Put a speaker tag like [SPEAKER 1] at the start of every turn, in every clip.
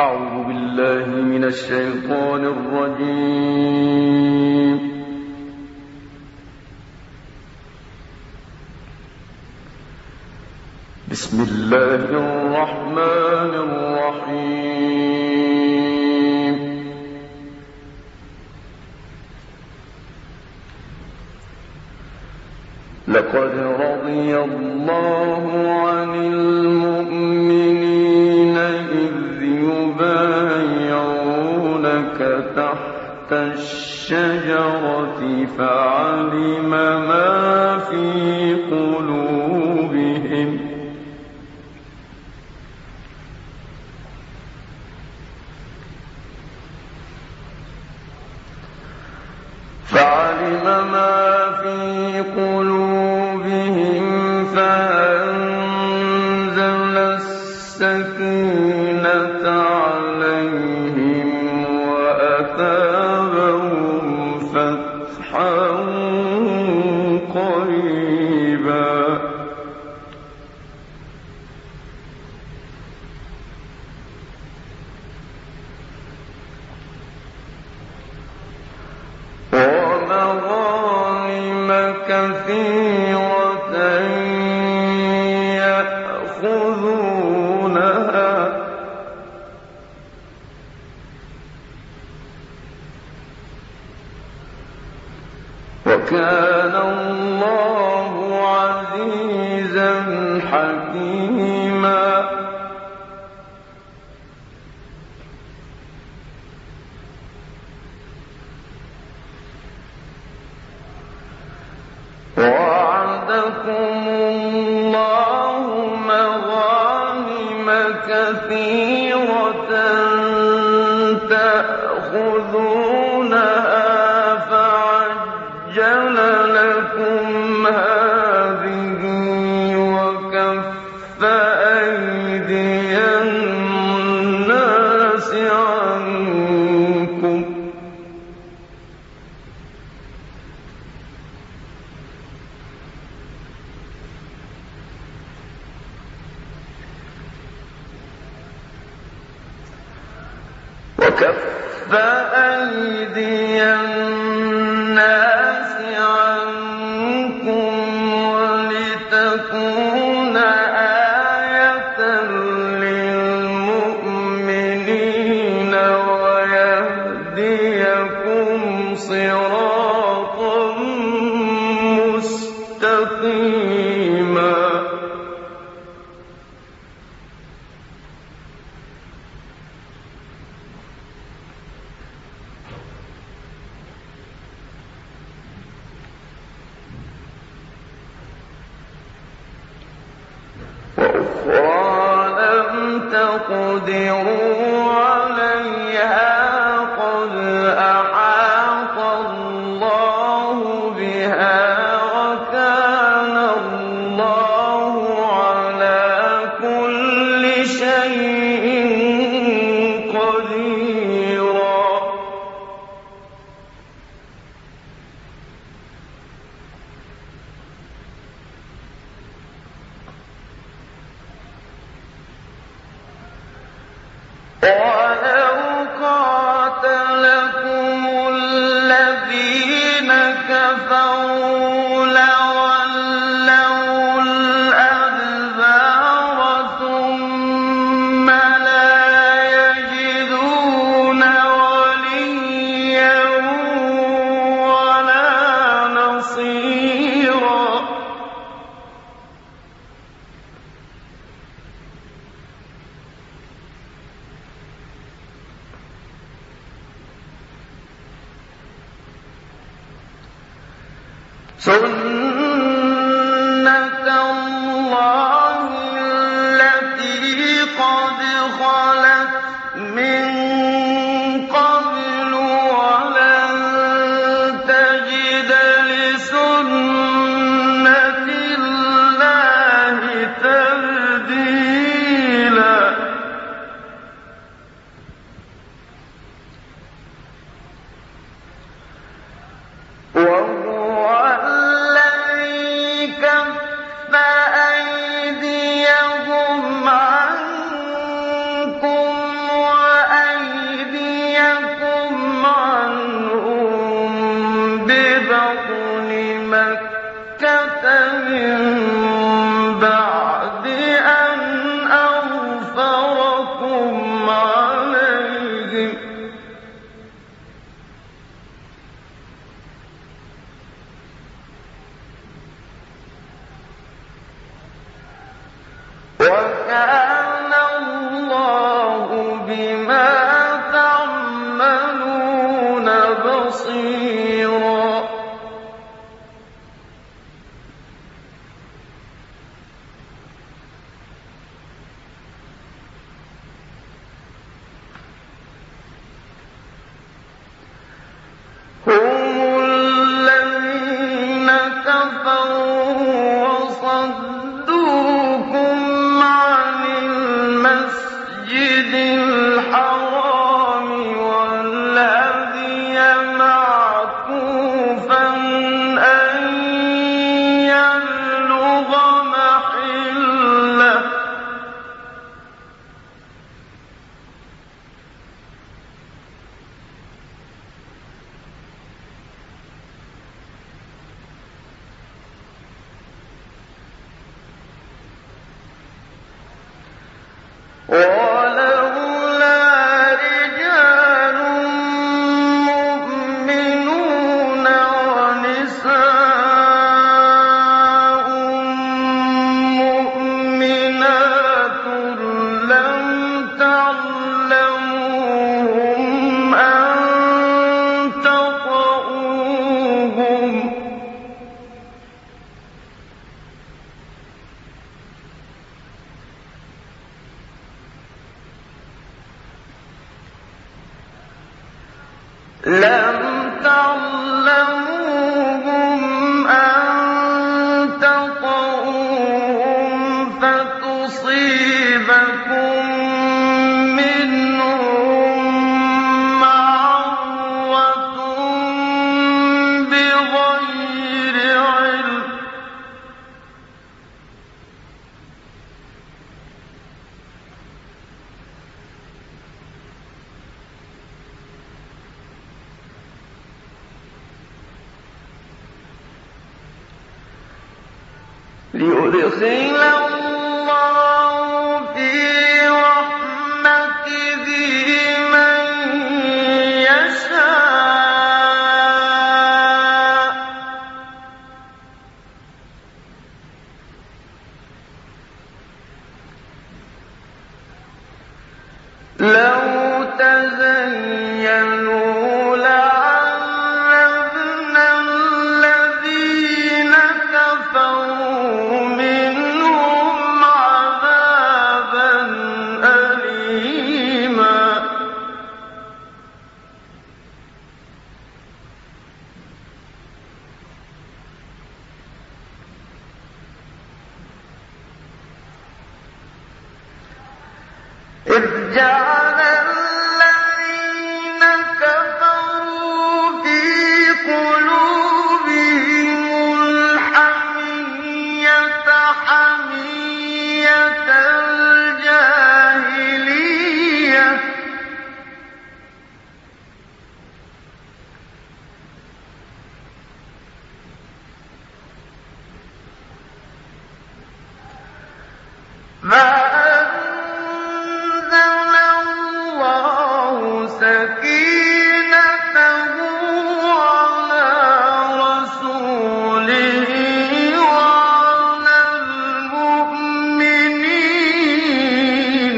[SPEAKER 1] أعوذ بالله من الشيطان الرجيم. بسم الله الرحمن الرحيم. لقد رضي الله عن المؤمنين إذ يبايعونك تحت الشجرة فعلم ما في قلوبهم فأنزل السكينة عليهم وأثابهم فتحا قريبا. كثيرة يأخذونها وكان الله عزيزا حكيما. وعدكم الله مغانم كثيرة تأخذونها فعجل لكم هذه وكف أيدي الناس عنكم ولتكون آية للمؤمنين ويهديكم صراطا مستقيما. تقدروا عليها قد أحاط الله بها وكان الله على كل شيء قديرا. ولو قاتلكم الذين كفروا لولوا الأدبار ثم لا يجدون وليا ولا نصيرا. سنة الله التي قد خلت من قبل ولن تجد لسنة الله تبديلا. وهو الذي بَصِيرًا هم الذين كفروا وصدوكم عن المسجد الحرام والهدي معكوفا أن يبلغ محله ولولا رجال مؤمنون ونساء مؤمنات لم تعلموهم أن تطؤوهم فتصيبكم منهم معرة بغير علم ليدخل الله في رحمته من يشاء لو تزينوا لعذبنا الذين كفروا منهم عذابا أليما إذ جعل الذين كفروا في قلوبهم الحمية حمية الجاهلية فأنزل الله سكينته على رسوله وعلى المؤمنين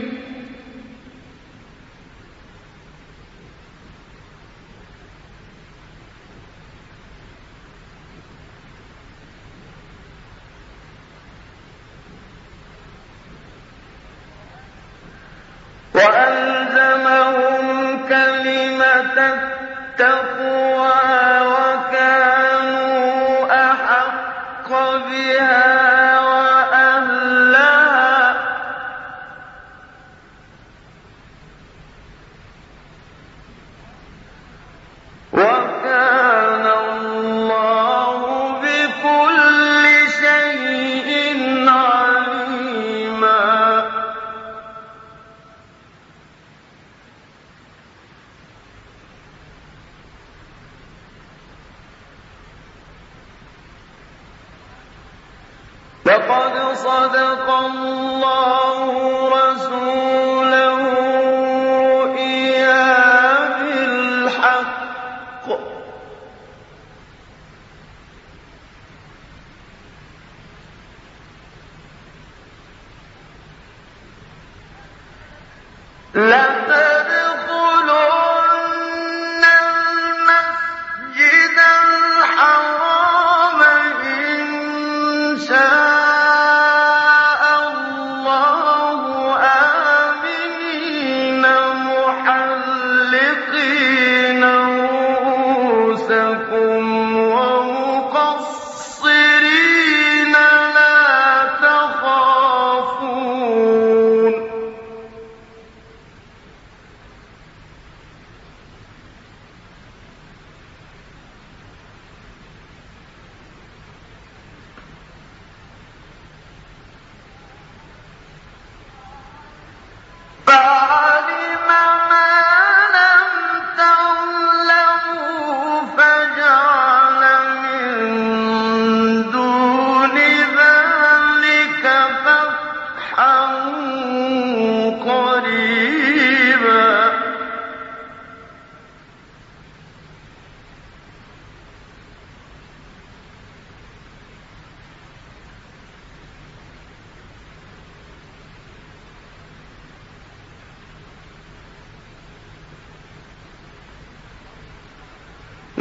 [SPEAKER 1] وألزمهم كلمة التقوى وكانوا أحق بها وأهلها وكان الله بكل شيء عليما لقد صدق الله رسوله الرؤيا بالحق لتدخلن المسجد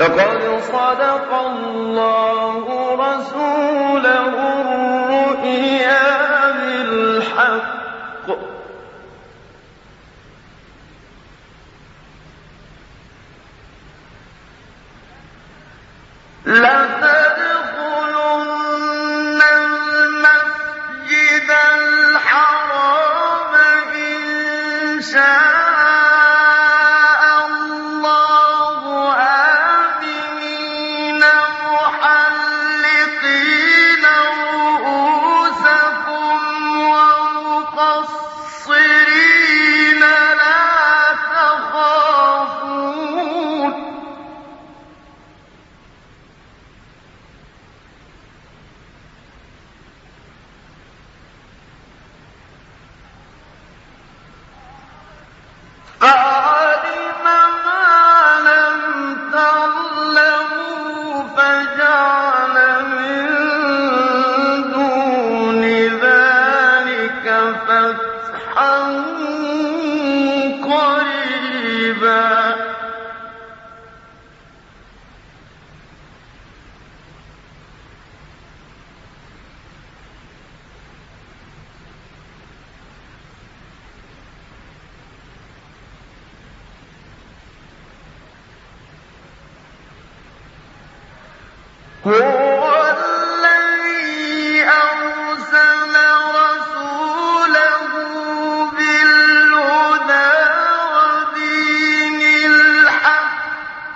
[SPEAKER 1] لقد صدق الله رسوله الرؤيا بالحق لتدخلن المسجد الحرام إن شاء هو الذي أرسل رسوله بالهدى ودين الحق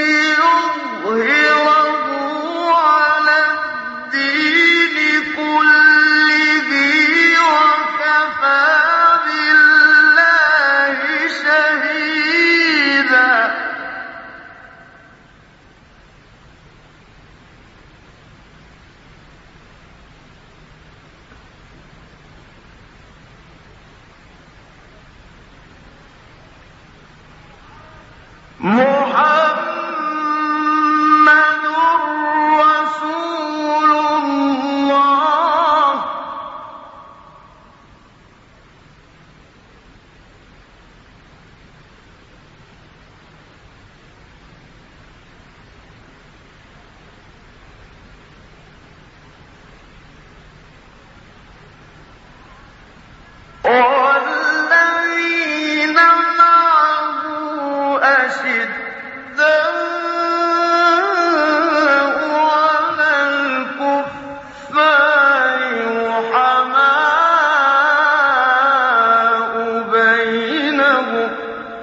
[SPEAKER 1] ليظهره على الدين كله وكفى بالله شهيدا محمد رسول الله والذين معه أشداء على الكفار رحماء بينهم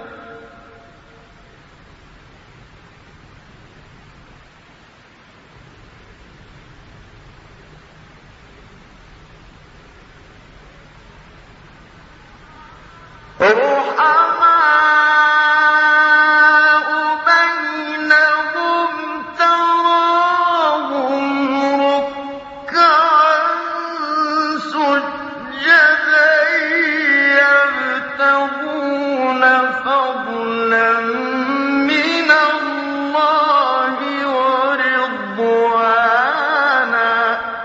[SPEAKER 1] تراهم ركعا سجدا يبتغون فضلا من الله ورضوانا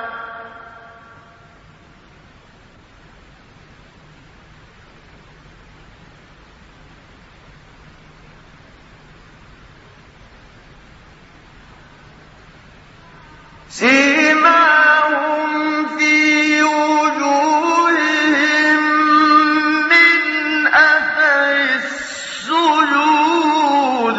[SPEAKER 1] سيماهم في وجوههم من أثر السجود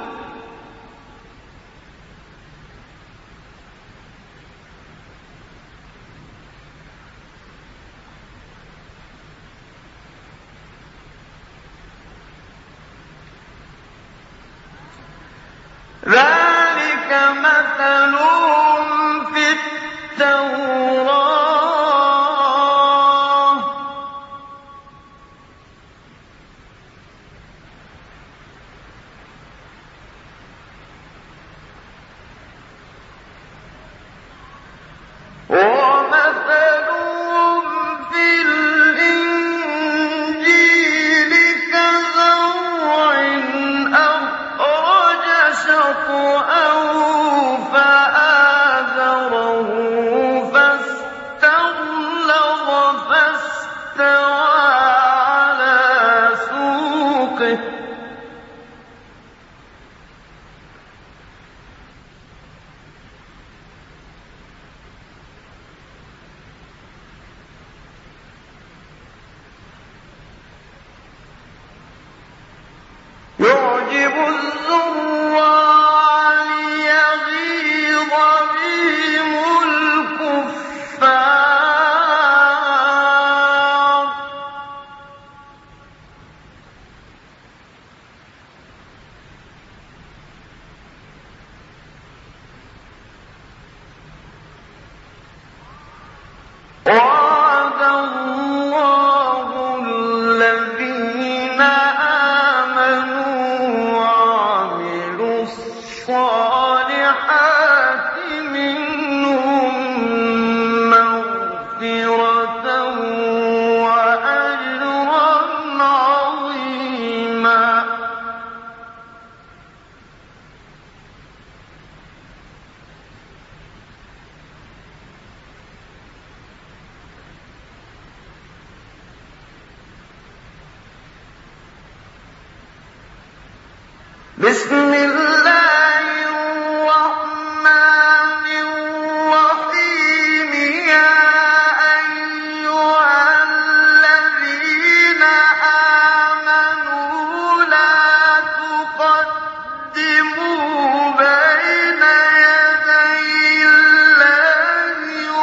[SPEAKER 1] ذلك مثلهم في التوراة ومثلهم في الإنجيل كزرع أخرج شطأه فآزره فاستغلظ فاستوى على سوقه بسم الله الرحمن الرحيم يا أيها الذين آمنوا لا تقدموا بين يدي الله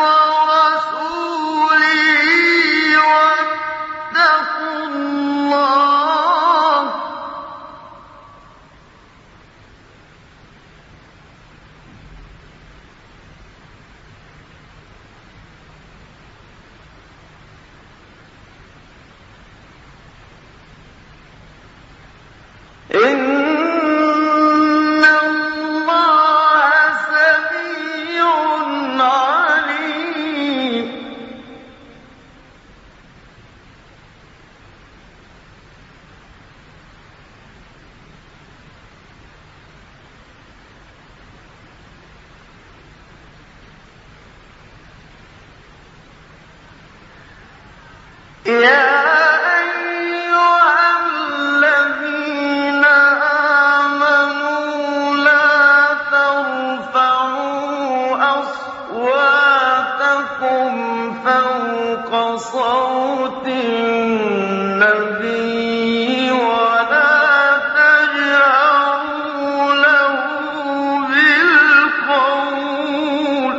[SPEAKER 1] ورسوله واتقوا الله إن الله سميع عليم يا أيها الذين آمنوا لا ترفعوا أصواتكم فوق صوت النبي ولا تجهروا له بالقول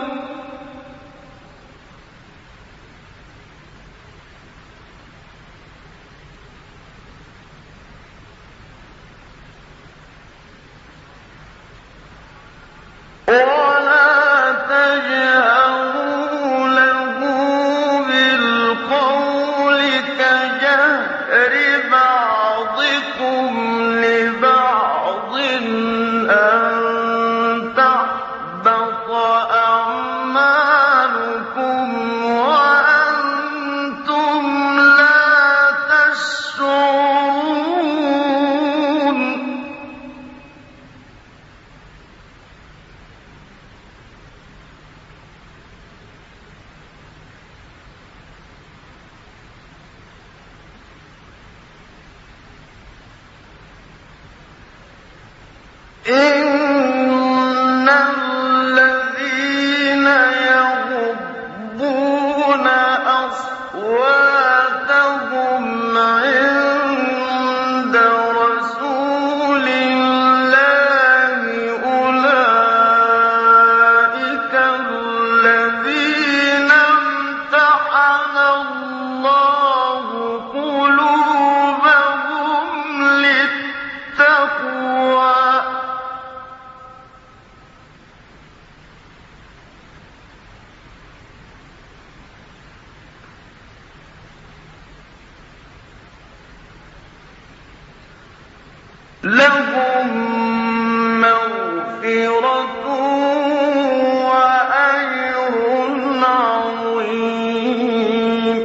[SPEAKER 1] كجهر بعضكم لبعض أن تحبط أعمالكم وأنتم لا تشعرون إن الذين يغضون أصواتهم عند رسول الله أولئك الذين امتحن الله قلوبهم للتقوى لهم مغفرة وأجر عظيم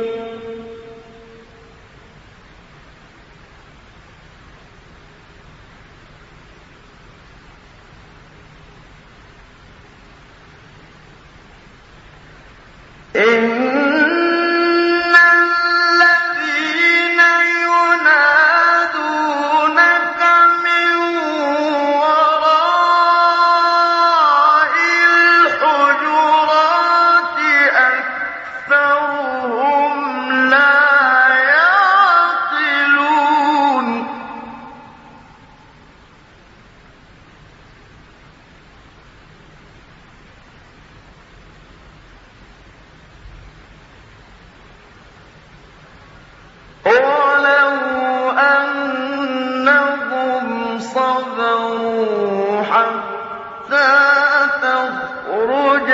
[SPEAKER 1] صبروا حتى تخرج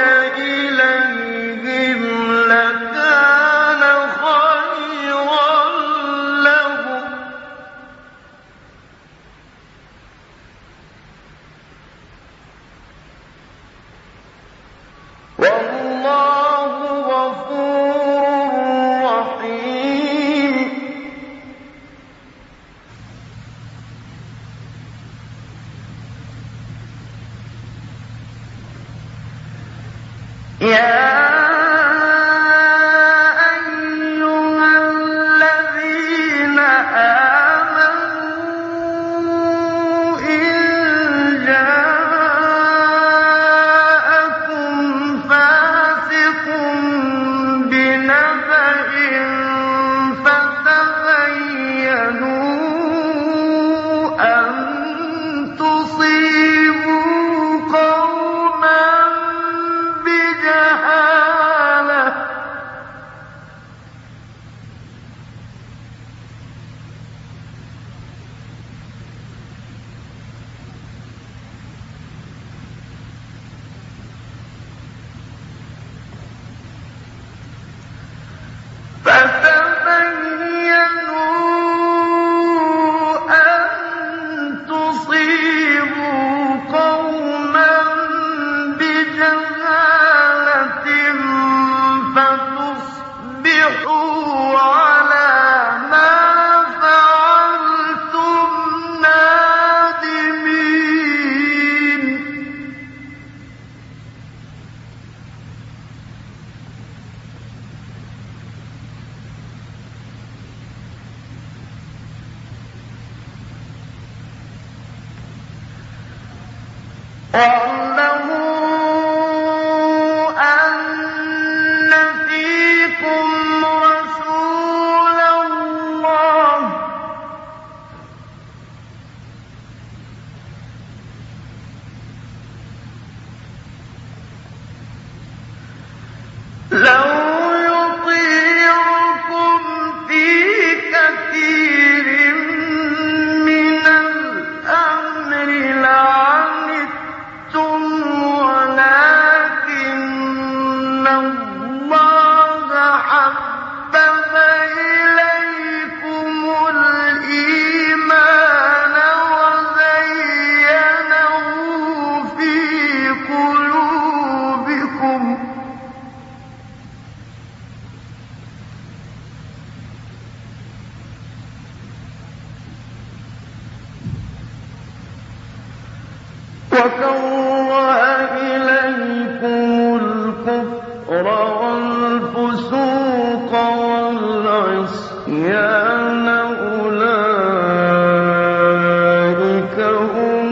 [SPEAKER 1] إليهم لكان خيرا لهم والله غفور رحيم يا أيها الذين آمنوا إن وَاعْلَمُوا أَنَّ فِيكُمْ رَسُولَ اللَّهِ لَوْ يُطِيعُكُمْ فِي كَثِيرٍ مِّنَ الْأَمْرِ لَعَنِتُّمْ وَلَٰكِنَّ اللَّهَ حَبَّبَ إِلَيْكُمُ الْإِيمَانَ وَزَيَّنَهُ فِي قُلُوبِكُمْ وَكَرَّهَ إِلَيْكُمُ الْكُفْرَ وَالْفُسُوقَ وَالْعِصْيَانَ ۚ أُولَٰئِكَ هُمُ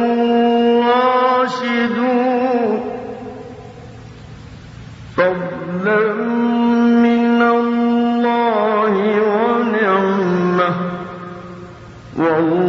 [SPEAKER 1] الرَّاشِدُونَ فَضْلًا مِّنَ اللَّهِ وَنِعْمَةً ۚ وَاللَّهُ